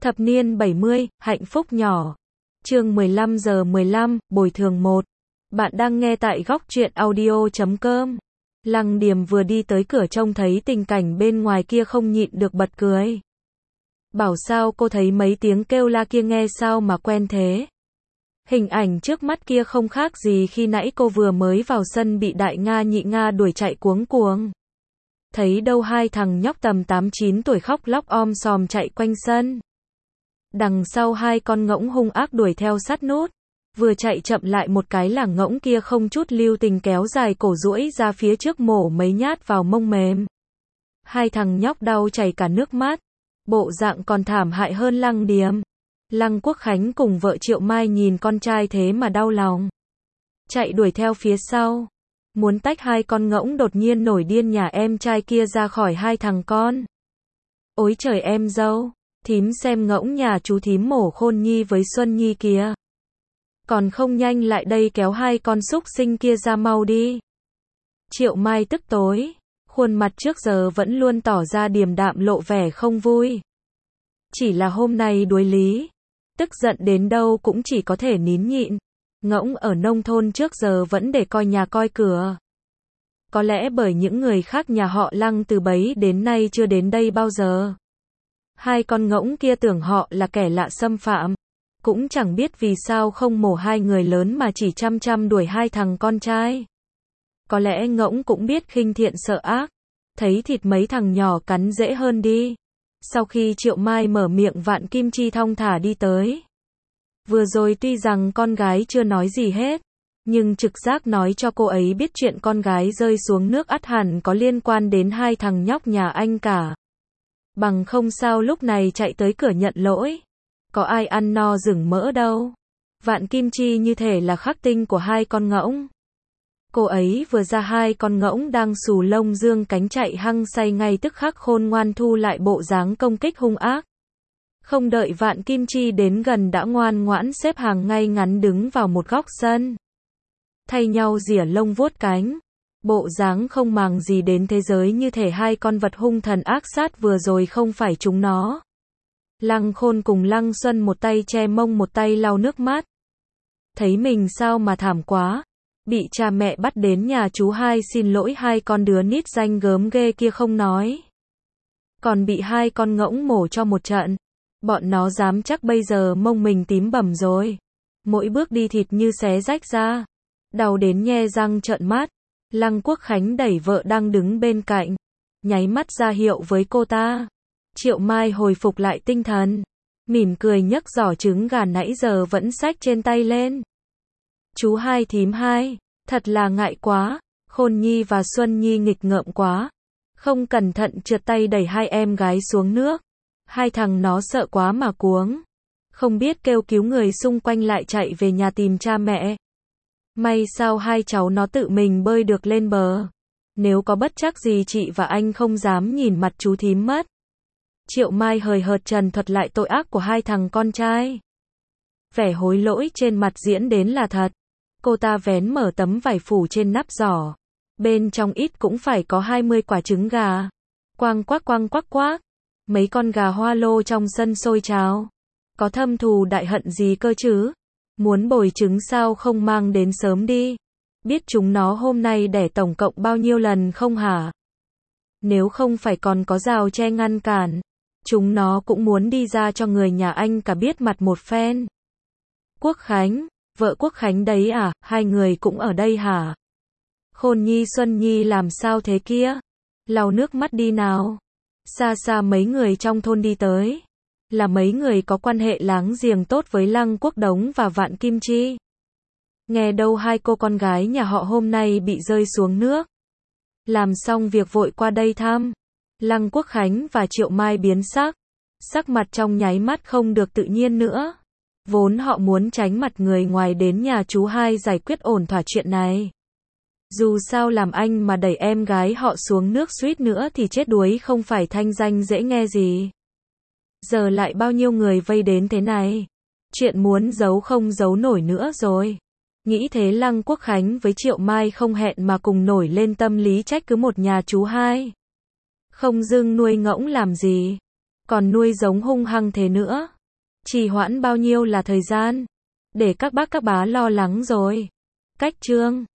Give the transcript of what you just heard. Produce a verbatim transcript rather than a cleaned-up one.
Thập niên bảy mươi, hạnh phúc nhỏ. Chương mười lăm giờ mười lăm, bồi thường một. Bạn đang nghe tại góc truyện audio chấm com. Lăng Điềm vừa đi tới cửa trông thấy tình cảnh bên ngoài kia không nhịn được bật cười. Bảo sao cô thấy mấy tiếng kêu la kia nghe sao mà quen thế. Hình ảnh trước mắt kia không khác gì khi nãy cô vừa mới vào sân bị đại Nga nhị Nga đuổi chạy cuống cuồng. Thấy đâu hai thằng nhóc tầm tám chín tuổi khóc lóc om sòm chạy quanh sân. Đằng sau hai con ngỗng hung ác đuổi theo sát nút. Vừa chạy chậm lại một cái là ngỗng kia không chút lưu tình kéo dài cổ duỗi ra phía trước mổ mấy nhát vào mông mềm. Hai thằng nhóc đau chảy cả nước mắt. Bộ dạng còn thảm hại hơn Lăng Điềm. Lăng Quốc Khánh cùng vợ Triệu Mai nhìn con trai thế mà đau lòng. Chạy đuổi theo phía sau. Muốn tách hai con ngỗng đột nhiên nổi điên nhà em trai kia ra khỏi hai thằng con. Ôi trời em dâu, thím xem ngỗng nhà chú thím mổ Khôn Nhi với Xuân Nhi kìa. Còn không nhanh lại đây kéo hai con súc sinh kia ra mau đi. Triệu Mai tức tối, khuôn mặt trước giờ vẫn luôn tỏ ra điềm đạm lộ vẻ không vui. Chỉ là hôm nay đuối lý, tức giận đến đâu cũng chỉ có thể nín nhịn. Ngỗng ở nông thôn trước giờ vẫn để coi nhà coi cửa. Có lẽ bởi những người khác nhà họ Lăng từ bấy đến nay chưa đến đây bao giờ. Hai con ngỗng kia tưởng họ là kẻ lạ xâm phạm. Cũng chẳng biết vì sao không mổ hai người lớn mà chỉ chăm chăm đuổi hai thằng con trai. Có lẽ ngỗng cũng biết khinh thiện sợ ác. Thấy thịt mấy thằng nhỏ cắn dễ hơn đi. Sau khi Triệu Mai mở miệng Vạn Kim Chi thong thả đi tới. Vừa rồi tuy rằng con gái chưa nói gì hết, nhưng trực giác nói cho cô ấy biết chuyện con gái rơi xuống nước ắt hẳn có liên quan đến hai thằng nhóc nhà anh cả. Bằng không sao lúc này chạy tới cửa nhận lỗi. Có ai ăn no rừng mỡ đâu. Vạn Kim Chi như thể là khắc tinh của hai con ngỗng. Cô ấy vừa ra hai con ngỗng đang xù lông dương cánh chạy hăng say ngay tức khắc khôn ngoan thu lại bộ dáng công kích hung ác. Không đợi Vạn Kim Chi đến gần đã ngoan ngoãn xếp hàng ngay ngắn đứng vào một góc sân. Thay nhau rỉa lông vuốt cánh. Bộ dáng không màng gì đến thế giới như thể hai con vật hung thần ác sát vừa rồi không phải chúng nó. Lăng Khôn cùng Lăng Xuân một tay che mông một tay lau nước mắt. Thấy mình sao mà thảm quá. Bị cha mẹ bắt đến nhà chú hai xin lỗi hai con đứa nít danh gớm ghê kia không nói. Còn bị hai con ngỗng mổ cho một trận. Bọn nó dám chắc bây giờ mông mình tím bầm rồi. Mỗi bước đi thịt như xé rách ra. Đau đến nhe răng trợn mắt. Lăng Quốc Khánh đẩy vợ đang đứng bên cạnh. Nháy mắt ra hiệu với cô ta. Triệu Mai hồi phục lại tinh thần. Mỉm cười nhấc giỏ trứng gà nãy giờ vẫn xách trên tay lên. Chú hai thím hai. Thật là ngại quá. Khôn Nhi và Xuân Nhi nghịch ngợm quá. Không cẩn thận trượt tay đẩy hai em gái xuống nước. Hai thằng nó sợ quá mà cuống. Không biết kêu cứu người xung quanh lại chạy về nhà tìm cha mẹ. May sao hai cháu nó tự mình bơi được lên bờ. Nếu có bất trắc gì chị và anh không dám nhìn mặt chú thím mất. Triệu Mai hời hợt trần thuật lại tội ác của hai thằng con trai. Vẻ hối lỗi trên mặt diễn đến là thật. Cô ta vén mở tấm vải phủ trên nắp giỏ. Bên trong ít cũng phải có hai mươi quả trứng gà. Quang quắc quang quắc quắc. Mấy con gà hoa lô trong sân sôi trào. Có thâm thù đại hận gì cơ chứ? Muốn bồi trứng sao không mang đến sớm đi? Biết chúng nó hôm nay đẻ tổng cộng bao nhiêu lần không hả? Nếu không phải còn có rào tre ngăn cản, chúng nó cũng muốn đi ra cho người nhà anh cả biết mặt một phen. Quốc Khánh, vợ Quốc Khánh đấy à, hai người cũng ở đây hả? Khôn Nhi Xuân Nhi làm sao thế kia? Lau nước mắt đi nào. Xa xa mấy người trong thôn đi tới. Là mấy người có quan hệ láng giềng tốt với Lăng Quốc Đống và Vạn Kim Chi. Nghe đâu hai cô con gái nhà họ hôm nay bị rơi xuống nước. Làm xong việc vội qua đây thăm. Lăng Quốc Khánh và Triệu Mai biến sắc. Sắc mặt trong nháy mắt không được tự nhiên nữa. Vốn họ muốn tránh mặt người ngoài đến nhà chú hai giải quyết ổn thỏa chuyện này. Dù sao làm anh mà đẩy em gái họ xuống nước suýt nữa thì chết đuối không phải thanh danh dễ nghe gì. Giờ lại bao nhiêu người vây đến thế này. Chuyện muốn giấu không giấu nổi nữa rồi. Nghĩ thế Lăng Quốc Khánh với Triệu Mai không hẹn mà cùng nổi lên tâm lý trách cứ một nhà chú hai. Không dưng nuôi ngỗng làm gì. Còn nuôi giống hung hăng thế nữa. Trì hoãn bao nhiêu là thời gian? Để các bác các bá lo lắng rồi. Cách chương